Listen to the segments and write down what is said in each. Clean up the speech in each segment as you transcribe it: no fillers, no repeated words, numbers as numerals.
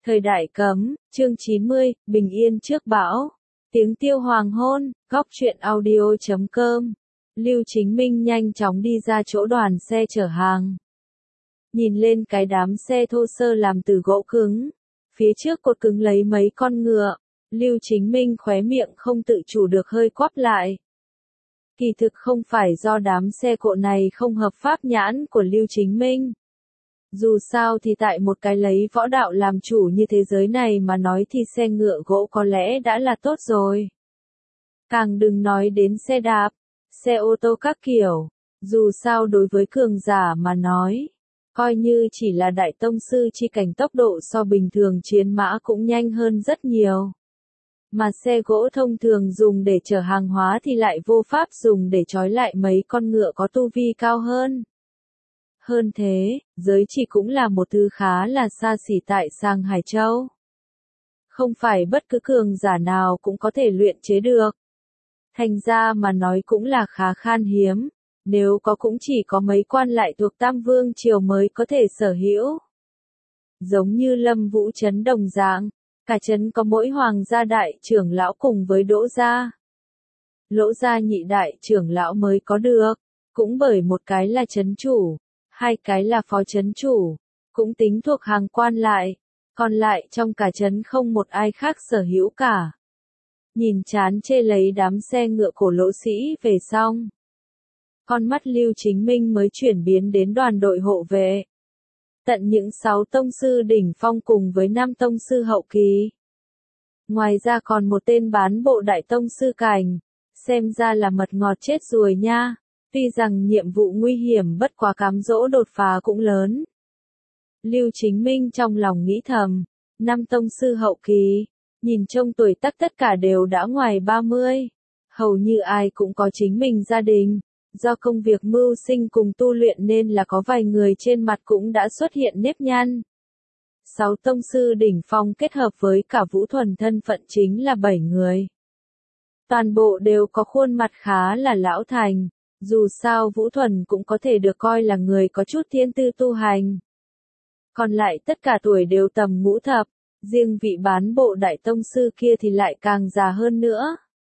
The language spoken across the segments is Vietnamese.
Thời đại cấm, chương 90, bình yên trước bão. Tiếng tiêu hoàng hôn, góc truyện audio.com. Lưu Chính Minh nhanh chóng đi ra chỗ đoàn xe chở hàng. Nhìn lên cái đám xe thô sơ làm từ gỗ cứng. Phía trước cột cứng lấy mấy con ngựa. Lưu Chính Minh khóe miệng không tự chủ được hơi quắp lại. Kỳ thực không phải do đám xe cộ này không hợp pháp nhãn của Lưu Chính Minh. Dù sao thì tại một cái lấy võ đạo làm chủ như thế giới này mà nói thì xe ngựa gỗ có lẽ đã là tốt rồi. Càng đừng nói đến xe đạp, xe ô tô các kiểu. Dù sao đối với cường giả mà nói, coi như chỉ là đại tông sư chi cảnh tốc độ so bình thường chiến mã cũng nhanh hơn rất nhiều. Mà xe gỗ thông thường dùng để chở hàng hóa thì lại vô pháp dùng để trói lại mấy con ngựa có tu vi cao hơn. Hơn thế, giới chỉ cũng là một thứ khá là xa xỉ tại Sang Hải Châu. Không phải bất cứ cường giả nào cũng có thể luyện chế được. Thành ra mà nói cũng là khá khan hiếm, nếu có cũng chỉ có mấy quan lại thuộc Tam Vương Triều mới có thể sở hữu. Giống như Lâm Vũ Trấn đồng dạng, cả trấn có mỗi hoàng gia đại trưởng lão cùng với Đỗ gia. Lỗ gia nhị đại trưởng lão mới có được, cũng bởi một cái là trấn chủ. Hai cái là phó trấn chủ, cũng tính thuộc hàng quan lại, còn lại trong cả trấn không một ai khác sở hữu cả. Nhìn chán chê lấy đám xe ngựa cổ lỗ sĩ về xong. Con mắt Lưu Chính Minh mới chuyển biến đến đoàn đội hộ vệ. Tận những 6 tông sư đỉnh phong cùng với 5 tông sư hậu kỳ. Ngoài ra còn một tên bán bộ đại tông sư cảnh, xem ra là mật ngọt chết ruồi nha. Tuy rằng nhiệm vụ nguy hiểm bất quá cám dỗ đột phá cũng lớn. Lưu Chính Minh trong lòng nghĩ thầm, 5 tông sư hậu kỳ, nhìn trông tuổi tác tất cả đều đã ngoài 30. Hầu như ai cũng có chính mình gia đình, do công việc mưu sinh cùng tu luyện nên là có vài người trên mặt cũng đã xuất hiện nếp nhăn. 6 tông sư đỉnh phong kết hợp với cả Vũ Thuần thân phận chính là 7 người. Toàn bộ đều có khuôn mặt khá là lão thành. Dù sao Vũ Thuần cũng có thể được coi là người có chút thiên tư tu hành. Còn lại tất cả tuổi đều tầm ngũ thập, riêng vị bán bộ đại tông sư kia thì lại càng già hơn nữa.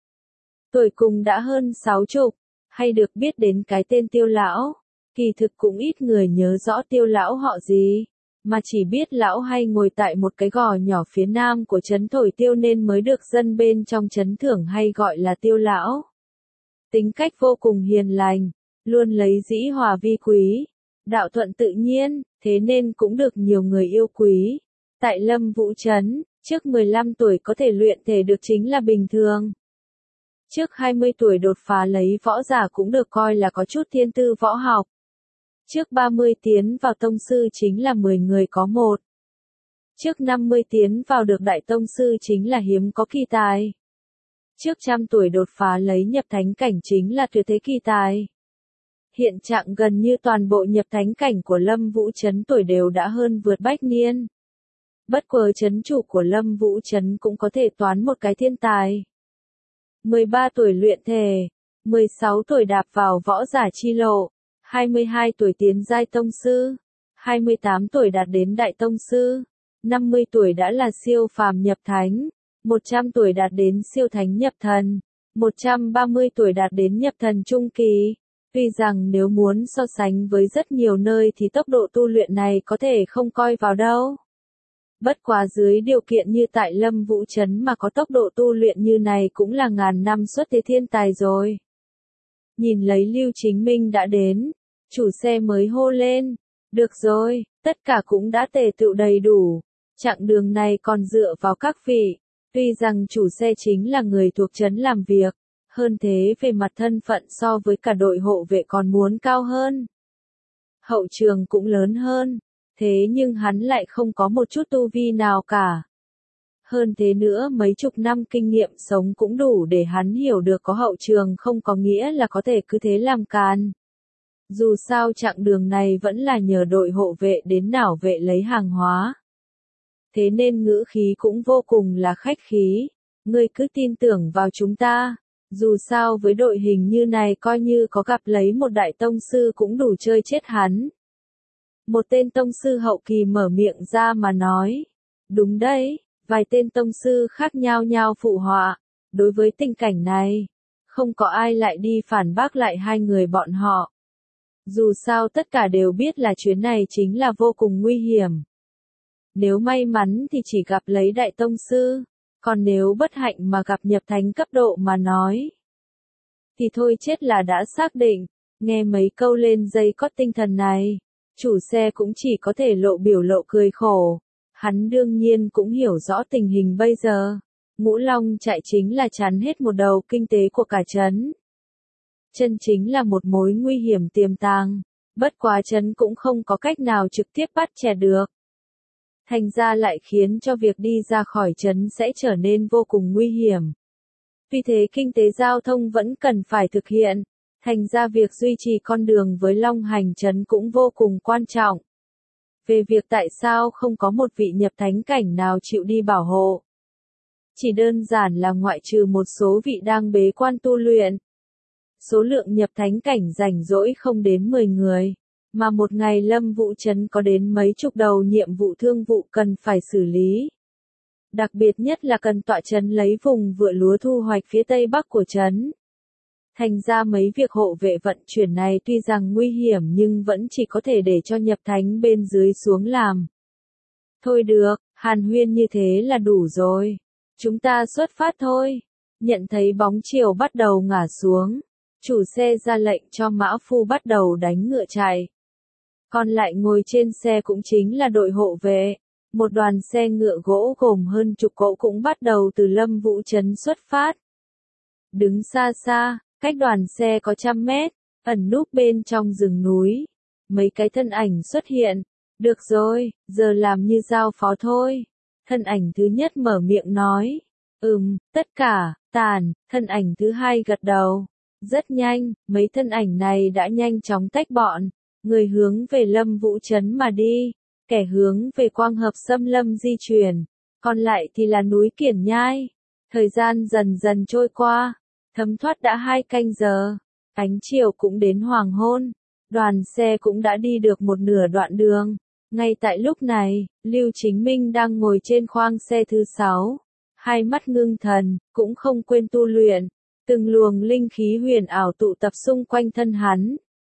Tuổi cùng đã hơn 60, hay được biết đến cái tên Tiêu lão, kỳ thực cũng ít người nhớ rõ Tiêu lão họ gì, mà chỉ biết lão hay ngồi tại một cái gò nhỏ phía nam của trấn Thổi Tiêu nên mới được dân bên trong trấn thưởng hay gọi là Tiêu lão. Tính cách vô cùng hiền lành, luôn lấy dĩ hòa vi quý, đạo thuận tự nhiên, thế nên cũng được nhiều người yêu quý. Tại Lâm Vũ Trấn, trước 15 tuổi có thể luyện thể được chính là bình thường. Trước 20 tuổi đột phá lấy võ giả cũng được coi là có chút thiên tư võ học. Trước 30 tiến vào tông sư chính là 10 người có một. Trước 50 tiến vào được đại tông sư chính là hiếm có kỳ tài. Trước 100 tuổi đột phá lấy nhập thánh cảnh chính là tuyệt thế kỳ tài. Hiện trạng gần như toàn bộ nhập thánh cảnh của Lâm Vũ Trấn tuổi đều đã hơn vượt bách niên. Bất quờ trấn chủ của Lâm Vũ Trấn cũng có thể toán một cái thiên tài. 13 tuổi luyện thể, 16 tuổi đạp vào võ giả chi lộ, 22 tuổi tiến giai tông sư, 28 tuổi đạt đến đại tông sư, 50 tuổi đã là siêu phàm nhập thánh. 100 tuổi đạt đến siêu thánh nhập thần, 130 tuổi đạt đến nhập thần trung kỳ. Tuy rằng nếu muốn so sánh với rất nhiều nơi thì tốc độ tu luyện này có thể không coi vào đâu. Bất quá dưới điều kiện như tại Lâm Vũ Trấn mà có tốc độ tu luyện như này cũng là ngàn năm xuất thế thiên tài rồi. Nhìn lấy Lưu Chính Minh đã đến, chủ xe mới hô lên, được rồi, tất cả cũng đã tề tựu đầy đủ, chặng đường này còn dựa vào các vị. Tuy rằng chủ xe chính là người thuộc trấn làm việc, hơn thế về mặt thân phận so với cả đội hộ vệ còn muốn cao hơn. Hậu trường cũng lớn hơn, thế nhưng hắn lại không có một chút tu vi nào cả. Hơn thế nữa mấy chục năm kinh nghiệm sống cũng đủ để hắn hiểu được có hậu trường không có nghĩa là có thể cứ thế làm càn. Dù sao chặng đường này vẫn là nhờ đội hộ vệ đến bảo vệ lấy hàng hóa. Thế nên ngữ khí cũng vô cùng là khách khí, ngươi cứ tin tưởng vào chúng ta, dù sao với đội hình như này coi như có gặp lấy một đại tông sư cũng đủ chơi chết hắn. Một tên tông sư hậu kỳ mở miệng ra mà nói, Đúng đấy, vài tên tông sư khác nhau nhau phụ họa. Đối với tình cảnh này, không có ai lại đi phản bác lại hai người bọn họ. Dù sao tất cả đều biết là chuyến này chính là vô cùng nguy hiểm. Nếu may mắn thì chỉ gặp lấy đại tông sư, còn nếu bất hạnh mà gặp nhập thánh cấp độ mà nói, thì thôi chết là đã xác định. Nghe mấy câu lên dây cót tinh thần này, chủ xe cũng chỉ có thể lộ biểu lộ cười khổ. Hắn đương nhiên cũng hiểu rõ tình hình bây giờ. Ngũ Long chạy chính là chắn hết một đầu kinh tế của cả trấn. Chân chính là một mối nguy hiểm tiềm tàng. Bất quá trấn cũng không có cách nào trực tiếp bắt chẻ được. Thành ra lại khiến cho việc đi ra khỏi trấn sẽ trở nên vô cùng nguy hiểm. Vì thế kinh tế giao thông vẫn cần phải thực hiện. Thành ra việc duy trì con đường với Long Hành trấn cũng vô cùng quan trọng. Về việc tại sao không có một vị nhập thánh cảnh nào chịu đi bảo hộ. Chỉ đơn giản là ngoại trừ một số vị đang bế quan tu luyện. Số lượng nhập thánh cảnh rảnh rỗi không đến 10 người. Mà một ngày Lâm Vũ Trấn có đến mấy chục đầu nhiệm vụ thương vụ cần phải xử lý. Đặc biệt nhất là cần tọa trấn lấy vùng vựa lúa thu hoạch phía tây bắc của trấn. Thành ra mấy việc hộ vệ vận chuyển này tuy rằng nguy hiểm nhưng vẫn chỉ có thể để cho nhập thánh bên dưới xuống làm. Thôi được, hàn huyên như thế là đủ rồi. Chúng ta xuất phát thôi. Nhận thấy bóng chiều bắt đầu ngả xuống. Chủ xe ra lệnh cho mã phu bắt đầu đánh ngựa chạy. Còn lại ngồi trên xe cũng chính là đội hộ vệ. Một đoàn xe ngựa gỗ gồm hơn chục cỗ cũng bắt đầu từ Lâm Vũ Trấn xuất phát. Đứng xa xa, cách đoàn xe có 100 mét, ẩn núp bên trong rừng núi. Mấy cái thân ảnh xuất hiện. Được rồi, giờ làm như giao phó thôi. Thân ảnh thứ nhất mở miệng nói. Tất cả, tàn, thân ảnh thứ hai gật đầu. Rất nhanh, mấy thân ảnh này đã nhanh chóng tách bọn. Người hướng về Lâm Vũ Trấn mà đi, kẻ hướng về Quang Hợp Xâm Lâm di chuyển, còn lại thì là núi Kiển Nhai. Thời gian dần dần trôi qua, thấm thoát đã 2 canh giờ, ánh chiều cũng đến hoàng hôn, đoàn xe cũng đã đi được một nửa đoạn đường. Ngay tại lúc này, Lưu Chính Minh đang ngồi trên khoang xe thứ 6, hai mắt ngưng thần, cũng không quên tu luyện, từng luồng linh khí huyền ảo tụ tập xung quanh thân hắn.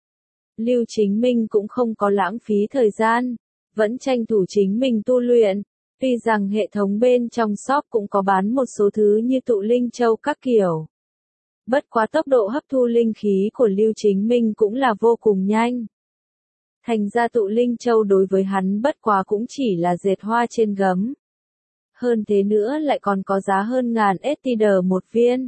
Lưu Chính Minh cũng không có lãng phí thời gian, vẫn tranh thủ chính mình tu luyện, tuy rằng hệ thống bên trong shop cũng có bán một số thứ như tụ linh châu các kiểu. Bất quá tốc độ hấp thu linh khí của Lưu Chính Minh cũng là vô cùng nhanh. Thành ra tụ linh châu đối với hắn bất quá cũng chỉ là dệt hoa trên gấm. Hơn thế nữa lại còn có giá hơn 1000 STD một viên.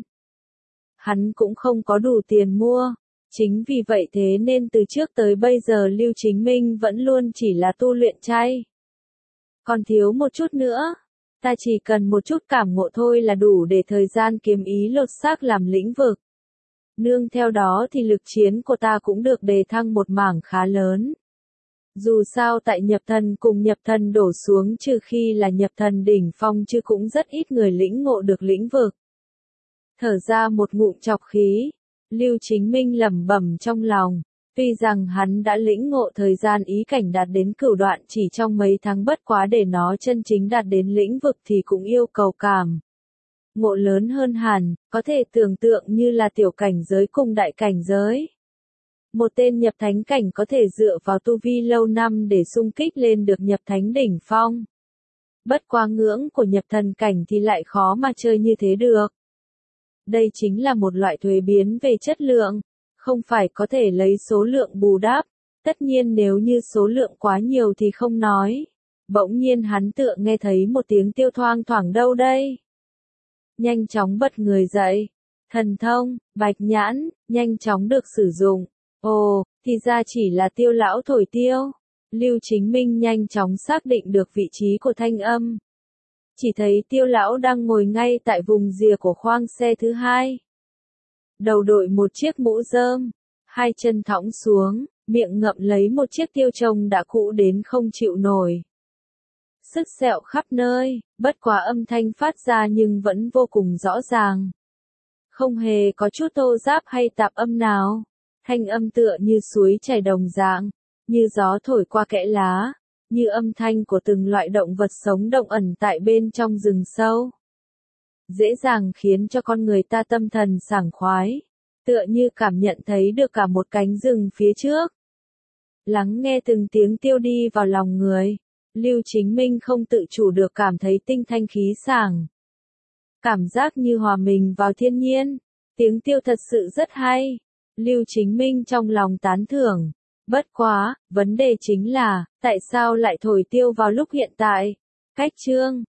Hắn cũng không có đủ tiền mua. Chính vì vậy thế nên từ trước tới bây giờ Lưu Chính Minh vẫn luôn chỉ là tu luyện chay. Còn thiếu một chút nữa. Ta chỉ cần một chút cảm ngộ thôi là đủ để thời gian kiếm ý lột xác làm lĩnh vực. Nương theo đó thì lực chiến của ta cũng được đề thăng một mảng khá lớn. Dù sao tại nhập thần cùng nhập thần đổ xuống trừ khi là nhập thần đỉnh phong chứ cũng rất ít người lĩnh ngộ được lĩnh vực. Thở ra một ngụm trọc khí. Lưu Chính Minh lẩm bẩm trong lòng, tuy rằng hắn đã lĩnh ngộ thời gian ý cảnh đạt đến cửu đoạn chỉ trong mấy tháng bất quá để nó chân chính đạt đến lĩnh vực thì cũng yêu cầu cảm. Ngộ lớn hơn hẳn, có thể tưởng tượng như là tiểu cảnh giới cùng đại cảnh giới. Một tên nhập thánh cảnh có thể dựa vào tu vi lâu năm để xung kích lên được nhập thánh đỉnh phong. Bất quá ngưỡng của nhập thần cảnh thì lại khó mà chơi như thế được. Đây chính là một loại thuế biến về chất lượng, không phải có thể lấy số lượng bù đắp, tất nhiên nếu như số lượng quá nhiều thì không nói. Bỗng nhiên hắn tựa nghe thấy một tiếng tiêu thoang thoảng đâu đây. Nhanh chóng bật người dậy, thần thông, bạch nhãn, nhanh chóng được sử dụng. Ồ, thì ra chỉ là Tiêu lão thổi tiêu. Lưu Chính Minh nhanh chóng xác định được vị trí của thanh âm. Chỉ thấy Tiêu lão đang ngồi ngay tại vùng rìa của khoang xe thứ 2. Đầu đội một chiếc mũ rơm, hai chân thõng xuống, miệng ngậm lấy một chiếc tiêu trông đã cũ đến không chịu nổi. Sứt sẹo khắp nơi, bất quá âm thanh phát ra nhưng vẫn vô cùng rõ ràng. Không hề có chút thô ráp hay tạp âm nào. Thanh âm tựa như suối chảy đồng dạng, như gió thổi qua kẽ lá, như âm thanh của từng loại động vật sống động ẩn tại bên trong rừng sâu. Dễ dàng khiến cho con người ta tâm thần sảng khoái, tựa như cảm nhận thấy được cả một cánh rừng phía trước. Lắng nghe từng tiếng tiêu đi vào lòng người, Lưu Chính Minh không tự chủ được cảm thấy tinh thanh khí sảng. Cảm giác như hòa mình vào thiên nhiên, tiếng tiêu thật sự rất hay. Lưu Chính Minh trong lòng tán thưởng. Bất quá, vấn đề chính là, tại sao lại thổi tiêu vào lúc hiện tại? Cách chương